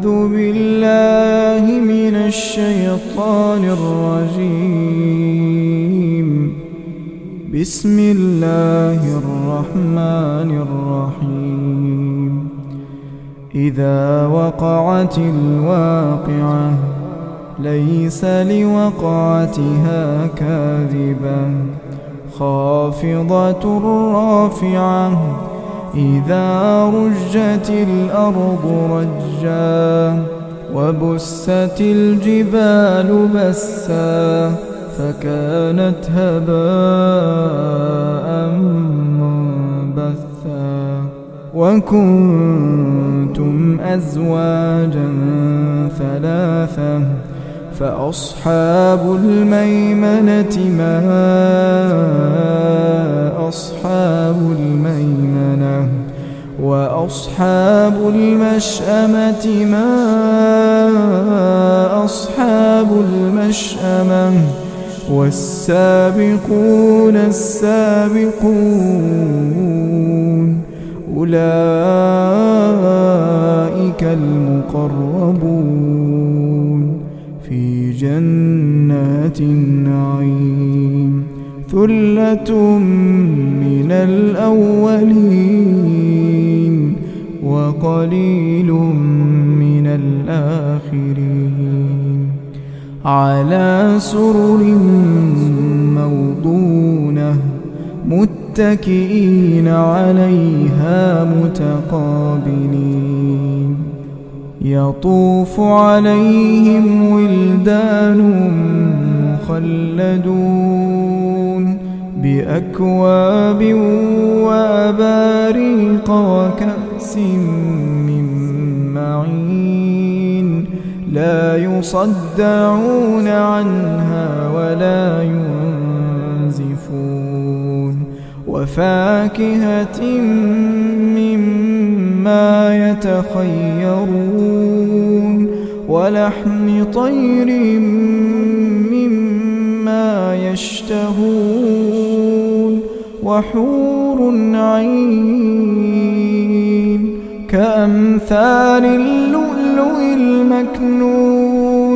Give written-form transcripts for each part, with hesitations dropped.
أعوذ بالله من الشيطان الرجيم. بسم الله الرحمن الرحيم. إذا وقعت الواقعة ليس لوقعتها كاذبة خافضة رافعة إذا رجت الأرض رجا وبست الجبال بسا فكانت هباء منبثا وكنتم أزواجا ثلاثة فأصحاب الميمنة ما أصحاب الميمنة وأصحاب المشأمة ما أصحاب المشأمة والسابقون السابقون أولئك المقربون في جنات النعيم ثلة من الأولين وقليل من الآخرين على سرر موضونة متكئين عليها متقابلين يطوف عليهم ولدان مخلدون بأكواب وأباريق وكأس من معين لا يصدعون عنها ولا ينزفون وفاكهة مما يتخيرون ولحم طير مما يشتهون وحور عين كأمثال اللؤلؤ المكنون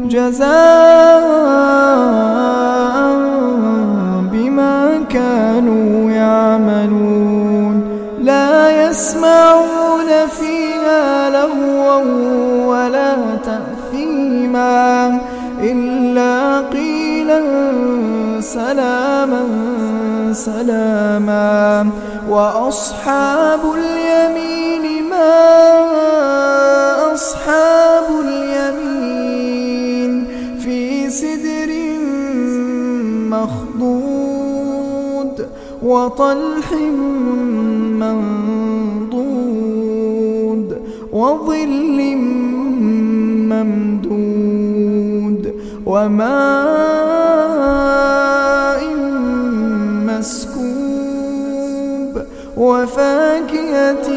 جزاء بما كانوا يعملون لا يسمعون فيها لغوا ولا تأثيما إلا قيلا سلاما سلاما وأصحاب اليمين ما أصحاب اليمين في سدر مخضود وطلح منضود وظل ممدود وماء مسكوب وفاكهة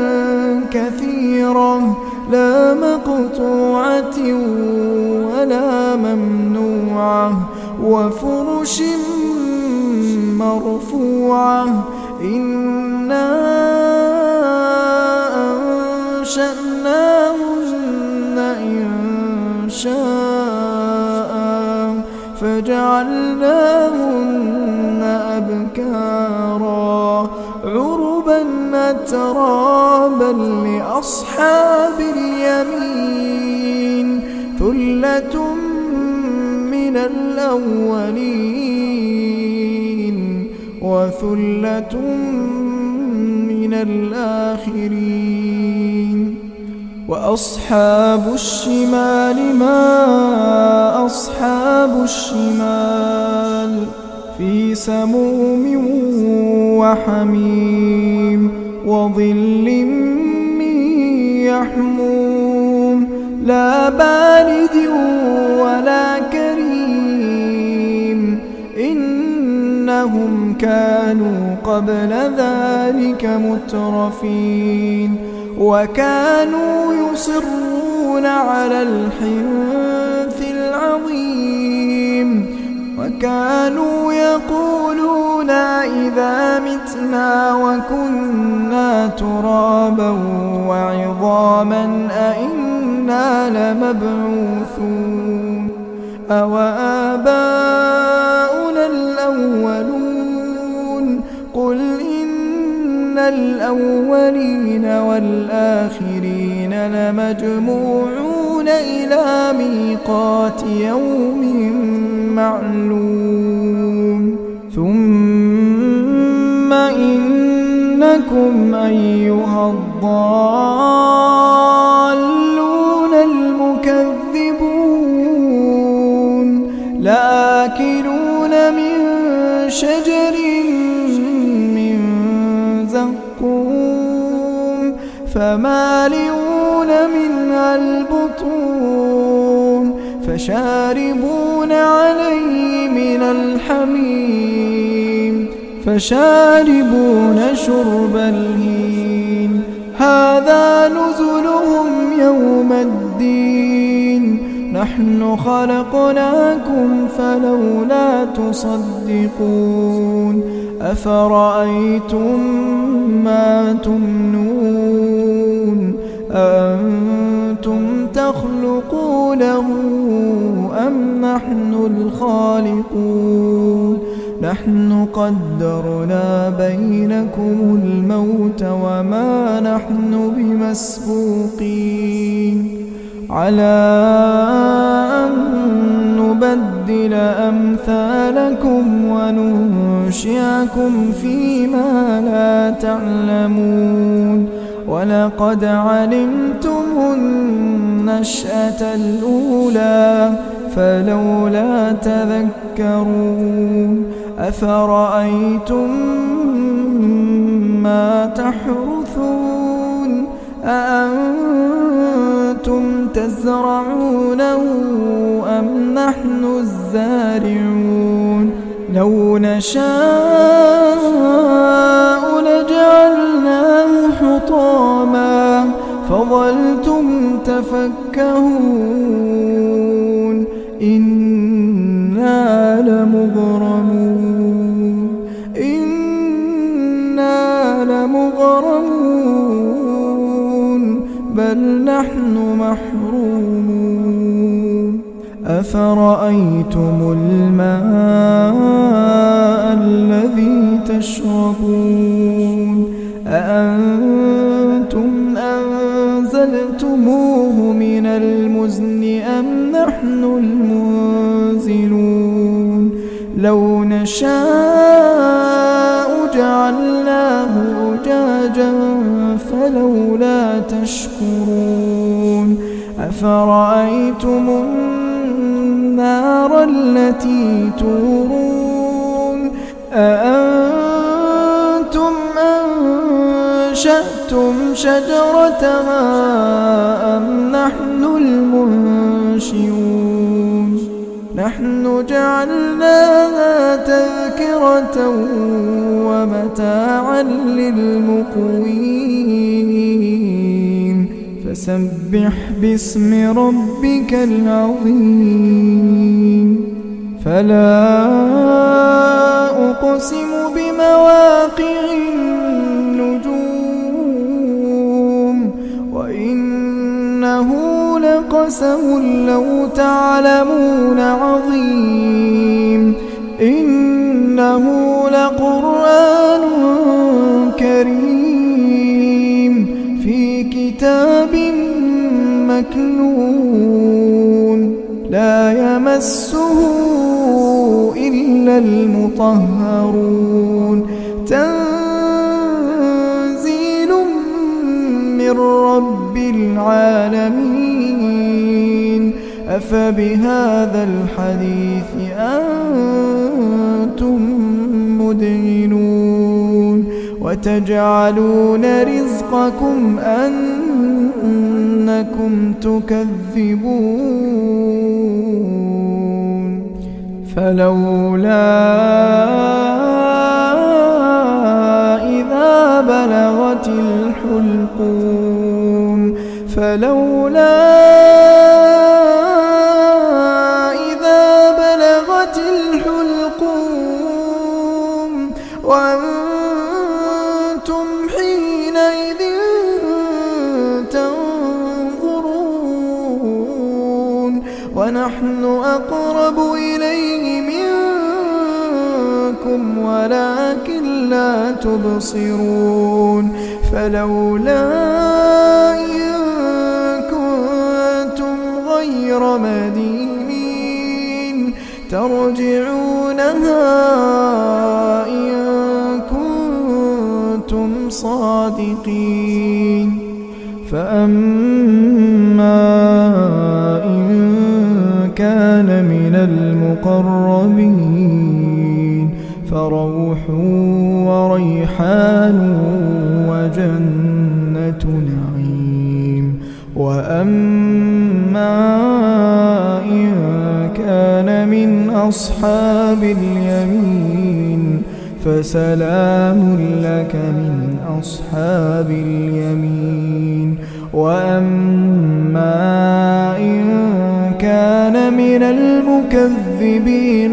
كثيرة لا مقطوعة ولا ممنوعة وفرش مرفوعة إنا أنشأناهن إنشاء فجعلناهن أبكارا عربا أترابا لأصحاب اليمين ثلة من الأولين وثلة من الآخرين وأصحاب الشمال ما أصحاب الشمال في سموم وحميم وظل من يحموم لا بارد ولا كريم إنهم كانوا قبل ذلك مترفين وكانوا يصرون على الحنث العظيم كانوا يقولون إذا متنا وكنا ترابا وعظاما أئنا لمبعوثون أو آباؤنا الأولون قل إن الأولين والآخرين لمجموعون إلى ميقات يوم معلوم ثم إنكم أيها الضالون المكذبون لآكلون من شجر من زقوم فمالئون منها البطون فشاربون عليه من الحميم فشاربون شرب الهيم هذا نزلهم يوم الدين نحن خلقناكم فلولا تصدقون أفرأيتم ما تمنون أأنتم تخلقونه أم نحن الخالقون نحن قدرنا بينكم الموت وما نحن بمسبوقين على أن نبدل أمثالكم وننشئكم فيما لا تعلمون ولقد علمتم النشأة الأولى فلولا تذكرون أفرأيتم ما تحرثون أأنتم تزرعونه أم نحن الزارعون لو نشاء لجعلناه حطاما فظلتم تفكهون إنا لمغرمون بل نحن محرومون أفرأيتم الماء الذي تشربون أأنتم أنزلتموه من المزن أم نحن المنزلون لو نشاء جعلناه أجاجا فلولا تشكرون أفرأيتم النار التي تورون أأنتم أنشأتم شجرتها أم نحن المنشئون نحن جعلناها تذكرة ومتاعا للمقوين فسبح باسم ربك العظيم فلا أقسم بمواقع النجوم وإنه لقسم لو تعلمون عظيم إنه لقرآن كريم في كتاب مكنون لا يمسه إلا المطهرون تنزيل من رب العالمين أفبهذا الحديث أنتم مدهنون وتجعلون رزقكم أنكم تكذبون فلولا إذا بلغت الحلقوم فلولا إذا بلغت الحلقوم ونحن أقرب إليه منكم ولكن لا تبصرون فلولا إن كنتم غير مدينين ترجعونها إن كنتم صادقين فأما إن كان من المقربين فروح وريحان وجنة نعيم وأما إن كان من أصحاب اليمين فسلام لك من أصحاب اليمين وأما إن كان من المكذبين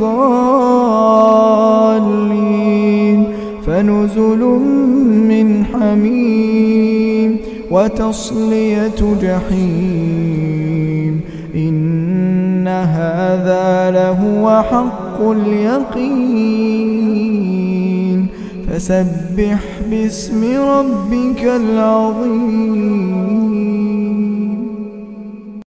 الضالين فنزل من حميم وتصلية جحيم إن هذا لهو حق اليقين فسبح باسم ربك العظيم.